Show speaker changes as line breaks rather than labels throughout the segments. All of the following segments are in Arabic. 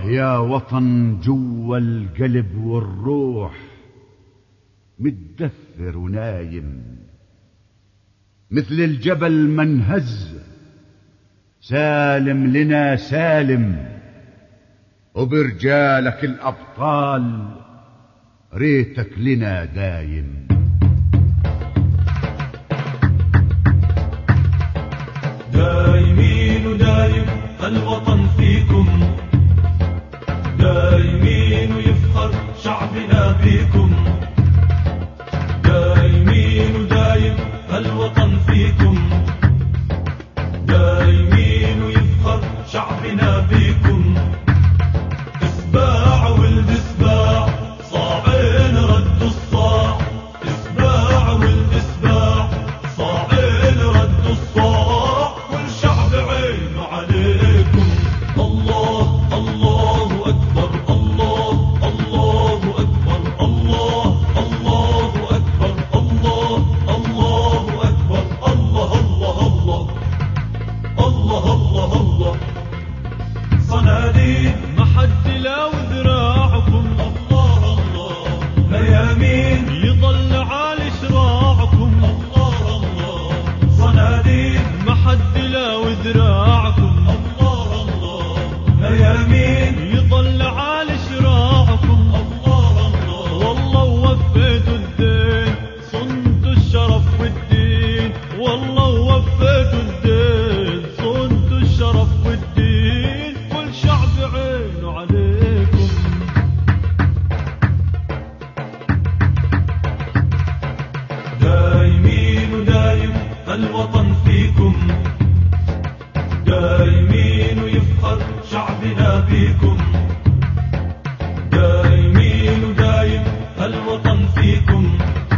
يا وطن جوا القلب والروح، متدثر ونايم مثل الجبل منهز، سالم لنا سالم، وبرجالك الأبطال ريتك لنا دايم.
دايمين ودايم الوطن فيكم، دايمين ويفخر شعبنا بيكم، دايمين ودايم الوطن فيكم، دايمين ويفخر شعبنا بيكم. اسباع ولد اسباع صاعين ردوا الصاع، اسباع ولد اسباع صاعين ردوا الصاع، والشعب عينه عليكم. الله الله اكبر، الله الله اكبر، الله الله اكبر، الله الله اكبر، الله الله الله الله الله الله. صناديد محد لو ذراعكم، الله الله ميامين يضل عالي شراعكم، الله الله صناديد محد لو ذراعكم، الله الله ميامين يضل عالي شراعكم، الله الله. والله وفيتوا الدين صنتوا الشرف والدين، والله وفيتوا الدين صنتوا الشرف والدين، كل شعب عينه عليكم. دايمين ودايم الوطن فيكم، دايمين ويفخر شعبنا بيكم، دايمين ودايم الوطن فيكم،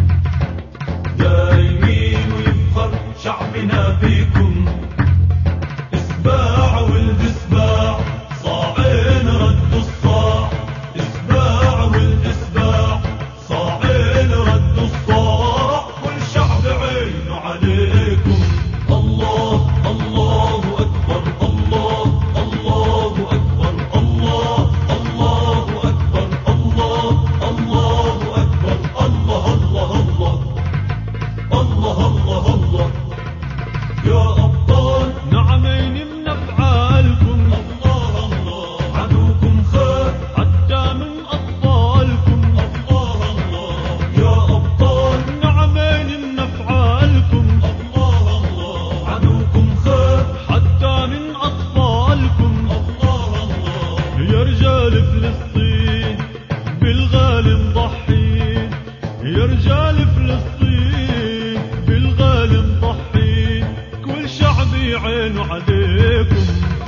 دايمين ويفخر شعبنا بيكم. اسباع ولد اسباع صاعين ردوا الصاع، اسباع ولد اسباع صاعين ردوا الصاع، والشعب عينه عليكم. الله الله اكبر، الله الله اكبر، الله الله اكبر، الله الله اكبر، الله الله الله الله الله الله. يا أبطال نعمين من أفعالكم، الله الله عدوكم خير حتى من أطفالكم، الله الله. يا أبطال نعمين من أفعالكم، الله الله عدوكم خير حتى من أطفالكم، الله الله. يا رجال فلسطين بالغالي مضحين، يا رجال فلسطين بالغالي مضحين، كل شعبي عينه عليكم.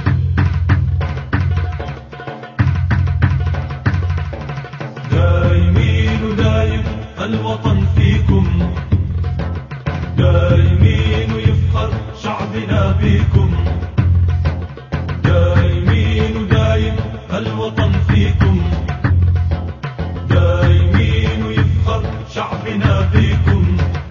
دايمين ودايم الوطن فيكم، دايمين ويفخر شعبنا بيكم، دايمين ودايم الوطن فيكم، دايمين ويفخر شعبنا بيكم.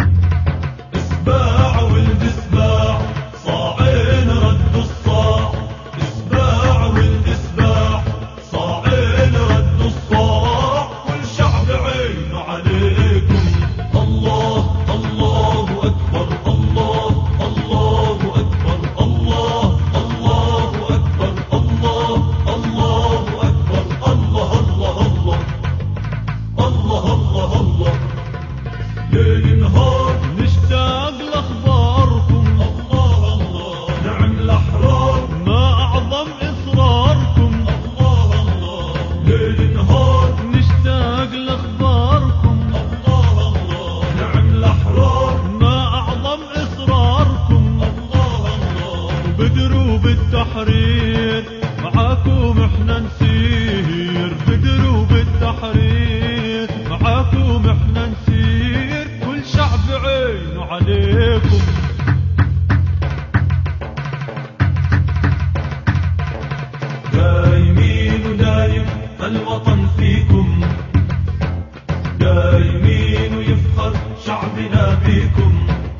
اسباع ولد اسباع صاعين ردوا الصاع، اسباع ولد اسباع صاعين ردوا الصاع، والشعب عينه عليكم. الله الله اكبر، الله الله اكبر، الله الله اكبر، الله الله اكبر، الله الله الله الله الله الله. ليل نهار نشتاق لاخباركم، الله الله نعم الاحرار ما اعظم اصراركم، الله الله. ليل نهار نشتاق لاخباركم، الله الله نعم الاحرار ما اعظم اصراركم، الله الله. بدروب التحرير معاكم احنا نسير، بدروب التحرير معاكم احنا نسير، كل شعب عينه عليكم. دايمين ودايم الوطن فيكم، دايمين ويفخر شعبنا بيكم،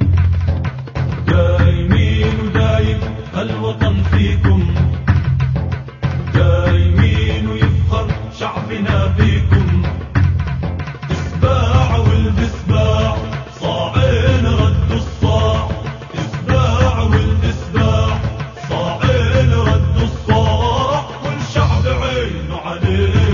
دايمين ودايم الوطن فيكم، دايمين ويفخر عليك